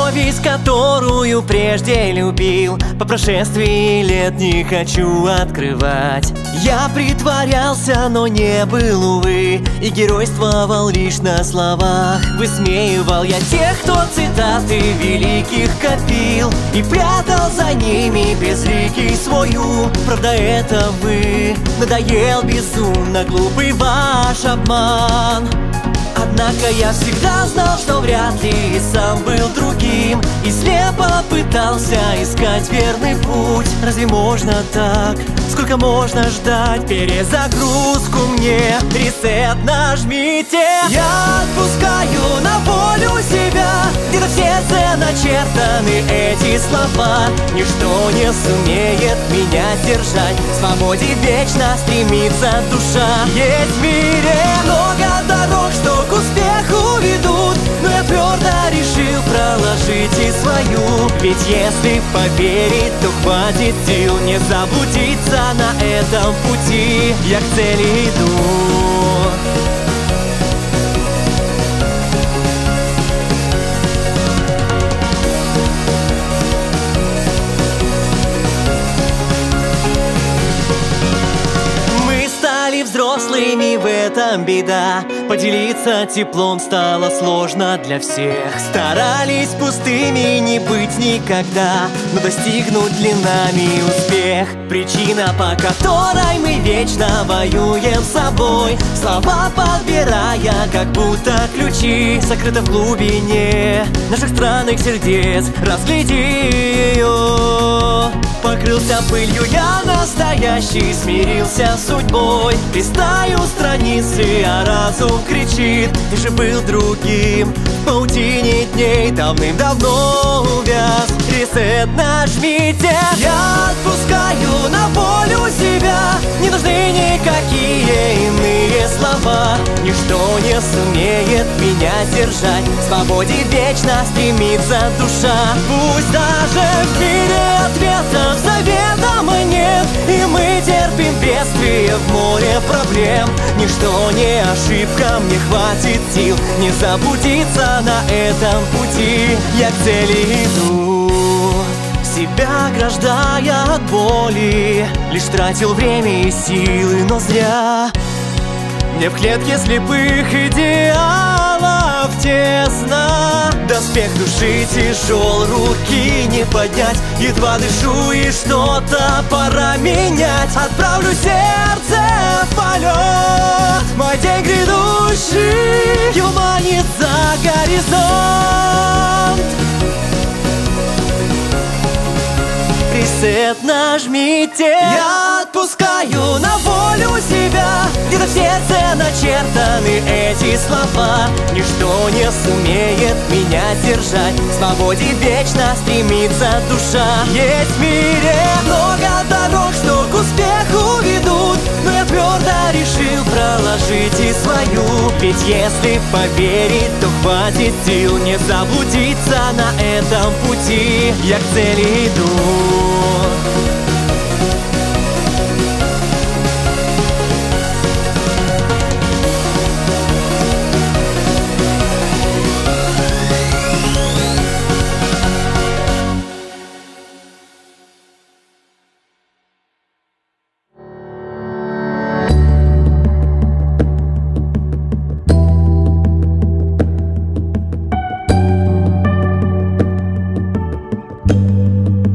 совесть, которую прежде любил, по прошествии лет не хочу открывать. Я притворялся, но не был, увы, и геройствовал лишь на словах. Высмеивал я тех, кто цитаты великих копил, и прятал за ними безликий свой ум. Правда, это вы, надоел безумно глупый ваш обман. Однако я всегда знал, что вряд ли и сам был другим, и слепо пытался искать верный путь. Разве можно так? Сколько можно ждать перезагрузку мне? Ресет нажмите. Я отпускаю на волю себя, где-то в сердце начертаны эти слова. Ничто не сумеет меня держать, к свободе вечно стремится душа. Есть в мире много дорог, что к успеху ведут, но я твердо решил проложить и свою. Ведь если поверить, то хватит сил не заблудиться на этом пути. Я к цели иду. Взрослыми, в этом беда. Поделиться теплом стало сложно для всех. Старались пустыми не быть никогда, но достигнуть ли нами успех? Причина, по которой мы вечно воюем с собой, слова подбирая, как будто ключи, сокрыто в глубине наших странных сердец. Разгляди ее. Покрылся пылью я настоящий, смирился с судьбой. Листаю страницы, а разум кричит: ты же был другим. В паутине дней давным-давно увяз. Ресет нажмите. Я отпускаю на волю себя, не нужны никакие иные слова. Ничто не сумеет меня держать, к свободе вечно стремится душа. Пусть даже в мире ответов заведомо нет, и мы терпим бедствие в море проблем. Ничто не ошибка, мне хватит сил не заблудиться на этом пути. Я к цели иду. Себя ограждая от боли, лишь тратил время и силы, но зря. Мне в клетке слепых идеалов тесно. Доспех души тяжел, руки не поднять. Едва дышу и что-то пора менять. Отправлю сердце в полет, мой день грядущий его манит за горизонт. Ресет нажмите. Я отпускаю на волю себя, где-то в сердце начертаны эти слова. Ничто не сумеет меня держать, к свободе вечно стремится душа. Есть в мире много дорог, что к успеху ведут, но я твердо решил проложить и свою. Ведь если поверить, то хватит сил не заблудиться на этом пути. Я к цели иду.